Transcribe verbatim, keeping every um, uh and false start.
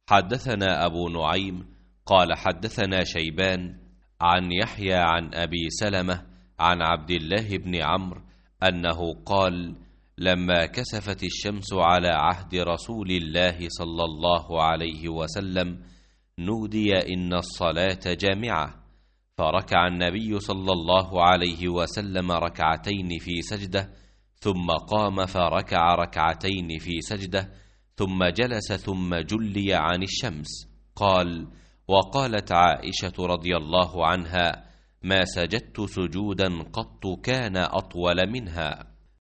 حدثنا أبو نعيم قال حدثنا شيبان عن يحيى عن أبي سلمة عن عبد الله بن عمرو أنه قال: لما كسفت الشمس على عهد رسول الله صلى الله عليه وسلم نودي إن الصلاة جامعة، فركع النبي صلى الله عليه وسلم ركعتين في سجدة، ثم قام فركع ركعتين في سجدة، ثم جلس ثم جلي عن الشمس. قال: وقالت عائشة رضي الله عنها: ما سجدت سجودا قط كان أطول منها.